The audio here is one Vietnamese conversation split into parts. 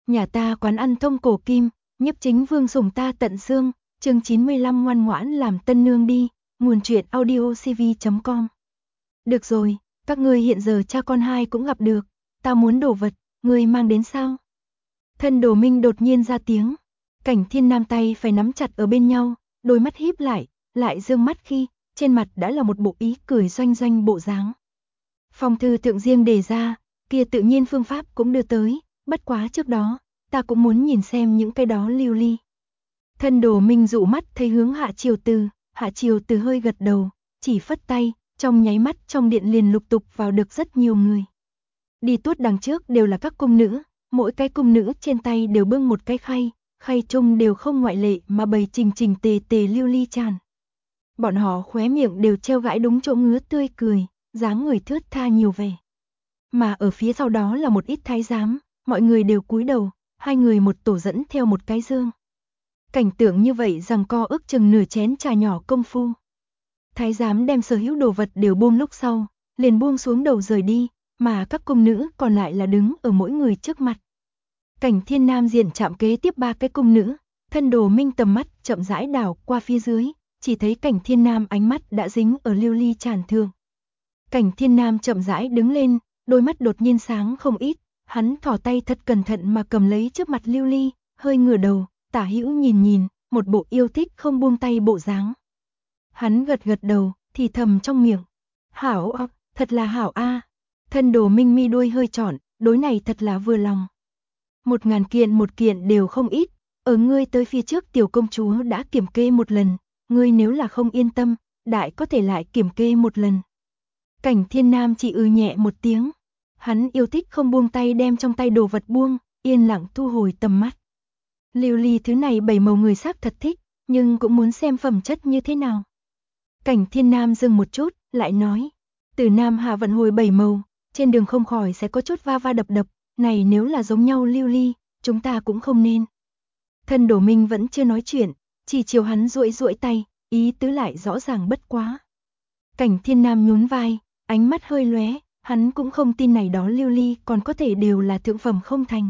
Nhà ta quán ăn thông cổ kim, nhiếp chính vương sủng ta tận xương, chương 95 ngoan ngoãn làm tân nương đi, nguồn truyện audiocv.com. Được rồi, các ngươi hiện giờ cha con hai cũng gặp được, ta muốn đồ vật, ngươi mang đến sao? Thân Đồ Minh đột nhiên ra tiếng, Cảnh Thiên Nam tay phải nắm chặt ở bên nhau, đôi mắt híp lại dương mắt khi, trên mặt đã là một bộ ý cười doanh doanh bộ dáng. Phong thư thượng riêng đề ra, kia tự nhiên phương pháp cũng đưa tới, bất quá trước đó, ta cũng muốn nhìn xem những cái đó lưu ly. Thân Đồ Minh dụ mắt thấy hướng Hạ Triều Từ hơi gật đầu, chỉ phất tay, trong nháy mắt trong điện liền lục tục vào được rất nhiều người. Đi tuốt đằng trước đều là các cung nữ, mỗi cái cung nữ trên tay đều bưng một cái khay chung đều không ngoại lệ mà bày chỉnh tề lưu ly tràn. Bọn họ khóe miệng đều treo gãi đúng chỗ ngứa tươi cười, dáng người thướt tha nhiều vẻ. Mà ở phía sau đó là một ít thái giám, mọi người đều cúi đầu, hai người một tổ dẫn theo một cái dương. Cảnh tượng như vậy giằng co ước chừng nửa chén trà nhỏ công phu. Thái giám đem sở hữu đồ vật đều buông lúc sau, liền buông xuống đầu rời đi, mà các cung nữ còn lại là đứng ở mỗi người trước mặt. Cảnh Thiên Nam diện chạm kế tiếp ba cái cung nữ, Thân Đồ Minh tầm mắt chậm rãi đảo qua phía dưới, chỉ thấy Cảnh Thiên Nam ánh mắt đã dính ở lưu ly tràn thượng. Cảnh Thiên Nam chậm rãi đứng lên, đôi mắt đột nhiên sáng không ít, hắn thò tay thật cẩn thận mà cầm lấy trước mặt lưu ly, hơi ngửa đầu, tả hữu nhìn, một bộ yêu thích không buông tay bộ dáng. Hắn gật đầu, thì thầm trong miệng, hảo a, thật là hảo a. Thân Đồ Minh mi đuôi hơi trọn, đối này thật là vừa lòng. 1000 kiện một kiện đều không ít, ở ngươi tới phía trước tiểu công chúa đã kiểm kê một lần, ngươi nếu là không yên tâm, đại có thể lại kiểm kê một lần. Cảnh Thiên Nam chỉ nhẹ một tiếng, hắn yêu thích không buông tay đem trong tay đồ vật buông, yên lặng thu hồi tầm mắt. Lưu ly thứ này bảy màu người xác thật thích, nhưng cũng muốn xem phẩm chất như thế nào. Cảnh Thiên Nam dừng một chút, lại nói, từ Nam Hạ vận hồi 7 màu, trên đường không khỏi sẽ có chút va đập, này nếu là giống nhau lưu ly, chúng ta cũng không nên. Thân Đồ Minh vẫn chưa nói chuyện, chỉ chiều hắn duỗi tay, ý tứ lại rõ ràng bất quá. Cảnh Thiên Nam nhún vai, ánh mắt hơi lóe, hắn cũng không tin này đó lưu ly còn có thể đều là thượng phẩm không thành.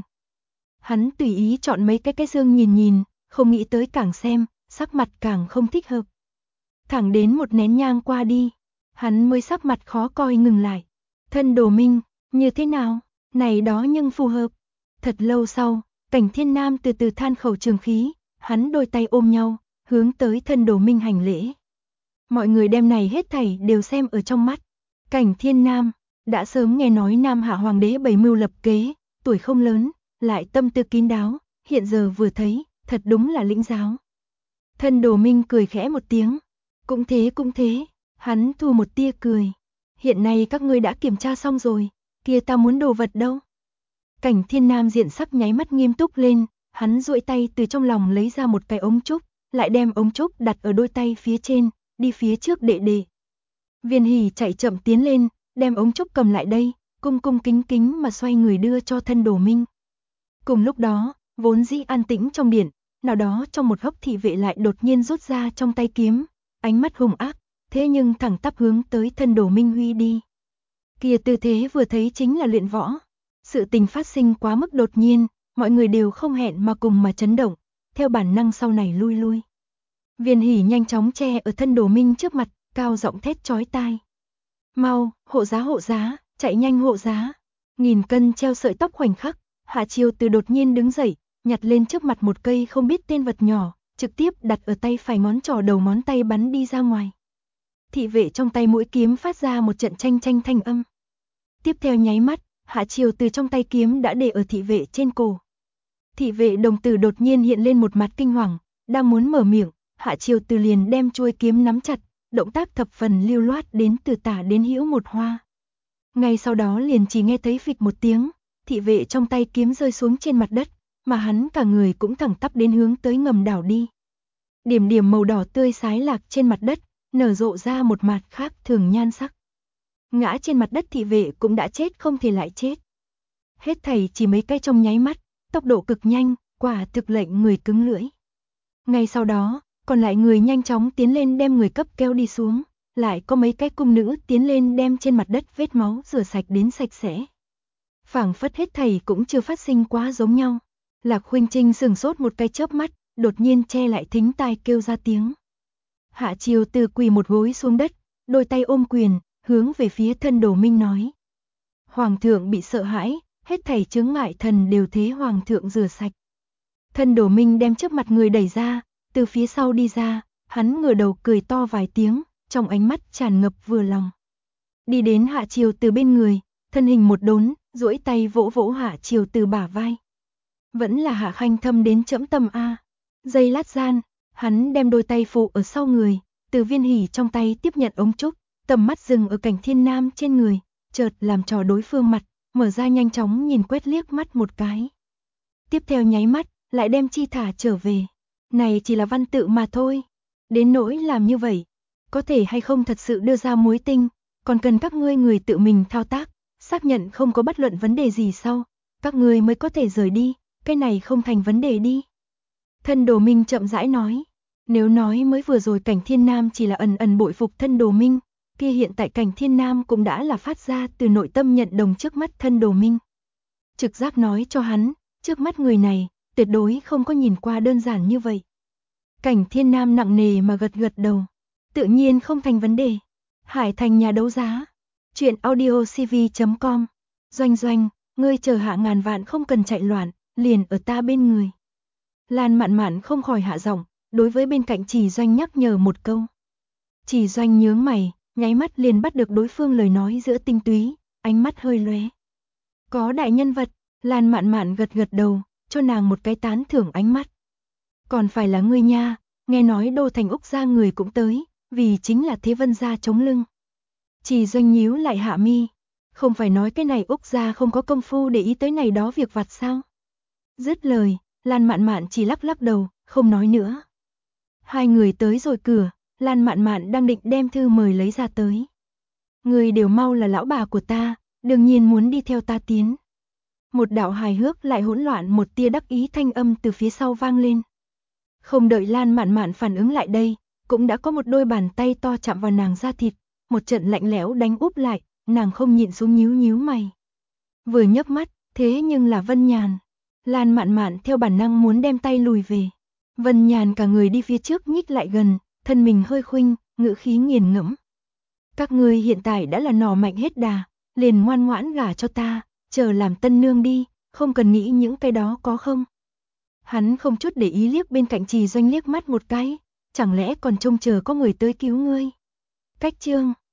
Hắn tùy ý chọn mấy cái dương nhìn, không nghĩ tới càng xem, sắc mặt càng không thích hợp. Thẳng đến một nén nhang qua đi, hắn mới sắc mặt khó coi ngừng lại. Thân Đồ Minh, như thế nào? Này đó nhưng phù hợp. Thật lâu sau, Cảnh Thiên Nam từ từ than khẩu trường khí, hắn đôi tay ôm nhau, hướng tới Thân Đồ Minh hành lễ. Mọi người đem này hết thảy đều xem ở trong mắt. Cảnh Thiên Nam đã sớm nghe nói Nam Hạ Hoàng đế bày mưu lập kế, tuổi không lớn, lại tâm tư kín đáo, hiện giờ vừa thấy, thật đúng là lĩnh giáo. Thân Đồ Minh cười khẽ một tiếng, cũng thế, hắn thu một tia cười. Hiện nay các ngươi đã kiểm tra xong rồi, kia ta muốn đồ vật đâu? Cảnh Thiên Nam diện sắc nháy mắt nghiêm túc lên, hắn duỗi tay từ trong lòng lấy ra một cái ống trúc, lại đem ống trúc đặt ở đôi tay phía trên, đi phía trước đệ. Viên Hỷ chạy chậm tiến lên, đem ống trúc cầm lại đây, cung kính mà xoay người đưa cho Thân Đồ Minh. Cùng lúc đó, vốn dĩ an tĩnh trong điện, nào đó trong một hốc thị vệ lại đột nhiên rút ra trong tay kiếm, ánh mắt hung ác, thế nhưng thẳng tắp hướng tới Thân Đồ Minh huy đi. Kia tư thế vừa thấy chính là luyện võ. Sự tình phát sinh quá mức đột nhiên, mọi người đều không hẹn mà cùng mà chấn động, theo bản năng sau này lui. Viên Hỷ nhanh chóng che ở Thân Đồ Minh trước mặt, cao giọng thét chói tai. Mau, hộ giá, chạy nhanh hộ giá. 1000 cân treo sợi tóc khoảnh khắc, Hạ Triều Từ đột nhiên đứng dậy, nhặt lên trước mặt một cây không biết tên vật nhỏ, trực tiếp đặt ở tay phải ngón trỏ đầu ngón tay bắn đi ra ngoài. Thị vệ trong tay mũi kiếm phát ra một trận chanh thanh âm. Tiếp theo nháy mắt, Hạ Triều Từ trong tay kiếm đã để ở thị vệ trên cổ. Thị vệ đồng tử đột nhiên hiện lên một mặt kinh hoàng, đang muốn mở miệng, Hạ Triều Từ liền đem chuôi kiếm nắm chặt, động tác thập phần lưu loát đến từ tả đến hữu một hoa. Ngay sau đó liền chỉ nghe thấy phịch một tiếng, thị vệ trong tay kiếm rơi xuống trên mặt đất, mà hắn cả người cũng thẳng tắp đến hướng tới ngầm đảo đi. Điểm màu đỏ tươi xái lạc trên mặt đất, nở rộ ra một mặt khác thường nhan sắc. Ngã trên mặt đất thị vệ cũng đã chết không thể lại chết. Hết thảy chỉ mấy cái trong nháy mắt, tốc độ cực nhanh, quả thực lệnh người cứng lưỡi. Ngay sau đó, còn lại người nhanh chóng tiến lên đem người cấp kéo đi xuống, lại có mấy cái cung nữ tiến lên đem trên mặt đất vết máu rửa sạch đến sạch sẽ. Phảng phất hết thảy cũng chưa phát sinh quá giống nhau. Lạc Khuynh Trinh sừng sốt một cái chớp mắt, đột nhiên che lại thính tai kêu ra tiếng. Hạ Chiều Từ quỳ một gối xuống đất, đôi tay ôm quyền, hướng về phía Thân Đồ Minh nói. Hoàng thượng bị sợ hãi, hết thảy chướng ngại thần đều thế hoàng thượng rửa sạch. Thân Đồ Minh đem trước mặt người đẩy ra, từ phía sau đi ra, hắn ngửa đầu cười to vài tiếng, trong ánh mắt tràn ngập vừa lòng. Đi đến Hạ Chiều Từ bên người, thân hình một đốn, duỗi tay vỗ vỗ Hạ Chiều Từ bả vai. Vẫn là Hạ Khanh thâm đến trẫm tâm a. Giây lát gian, hắn đem đôi tay phụ ở sau người, Từ Viên Hỉ trong tay tiếp nhận ống trúc, tầm mắt dừng ở Cảnh Thiên Nam trên người, chợt làm trò đối phương mặt, mở ra nhanh chóng nhìn quét liếc mắt một cái. Tiếp theo nháy mắt, lại đem chi thả trở về. Này chỉ là văn tự mà thôi. Đến nỗi làm như vậy, có thể hay không thật sự đưa ra mối tinh, còn cần các ngươi người tự mình thao tác, xác nhận không có bất luận vấn đề gì sau, các ngươi mới có thể rời đi, cái này không thành vấn đề đi. Thân Đồ Minh chậm rãi nói, nếu nói mới vừa rồi Cảnh Thiên Nam chỉ là ẩn ẩn bội phục Thân Đồ Minh, kia hiện tại Cảnh Thiên Nam cũng đã là phát ra từ nội tâm nhận đồng trước mắt Thân Đồ Minh. Trực giác nói cho hắn, trước mắt người này, tuyệt đối không có nhìn qua đơn giản như vậy. Cảnh Thiên Nam nặng nề mà gật gật đầu, tự nhiên không thành vấn đề. Hải Thành nhà đấu giá, truyện audiocv.com, Doanh Doanh, ngươi chờ Hạ ngàn vạn không cần chạy loạn, liền ở ta bên người. Lan Mạn Mạn không khỏi hạ giọng, đối với bên cạnh Chỉ Doanh nhắc nhở một câu. Chỉ Doanh nhướng mày, nháy mắt liền bắt được đối phương lời nói giữa tinh túy, ánh mắt hơi lóe. Có đại nhân vật, Lan Mạn Mạn gật gật đầu, cho nàng một cái tán thưởng ánh mắt. Còn phải là ngươi nha, nghe nói Đô Thành Úc gia người cũng tới, vì chính là Thế Vân gia chống lưng. Chỉ Doanh nhíu lại hạ mi, không phải nói cái này Úc gia không có công phu để ý tới này đó việc vặt sao? Dứt lời, Lan Mạn Mạn chỉ lắc lắc đầu, không nói nữa. Hai người tới rồi cửa, Lan Mạn Mạn đang định đem thư mời lấy ra tới. Người đều mau là lão bà của ta, đương nhiên muốn đi theo ta tiến. Một đạo hài hước lại hỗn loạn một tia đắc ý thanh âm từ phía sau vang lên. Không đợi Lan Mạn Mạn phản ứng lại đây, cũng đã có một đôi bàn tay to chạm vào nàng da thịt, một trận lạnh lẽo đánh úp lại, nàng không nhịn xuống nhíu nhíu mày. Vừa nhấc mắt, thế nhưng là Vân Nhàn. Lan Mạn Mạn theo bản năng muốn đem tay lùi về. Vân Nhàn cả người đi phía trước nhích lại gần, thân mình hơi khuynh, ngữ khí nghiền ngẫm. Các ngươi hiện tại đã là nỏ mạnh hết đà, liền ngoan ngoãn gả cho ta, chờ làm tân nương đi, không cần nghĩ những cái đó có không. Hắn không chút để ý liếc bên cạnh Trì Doanh liếc mắt một cái, chẳng lẽ còn trông chờ có người tới cứu ngươi. Cách chương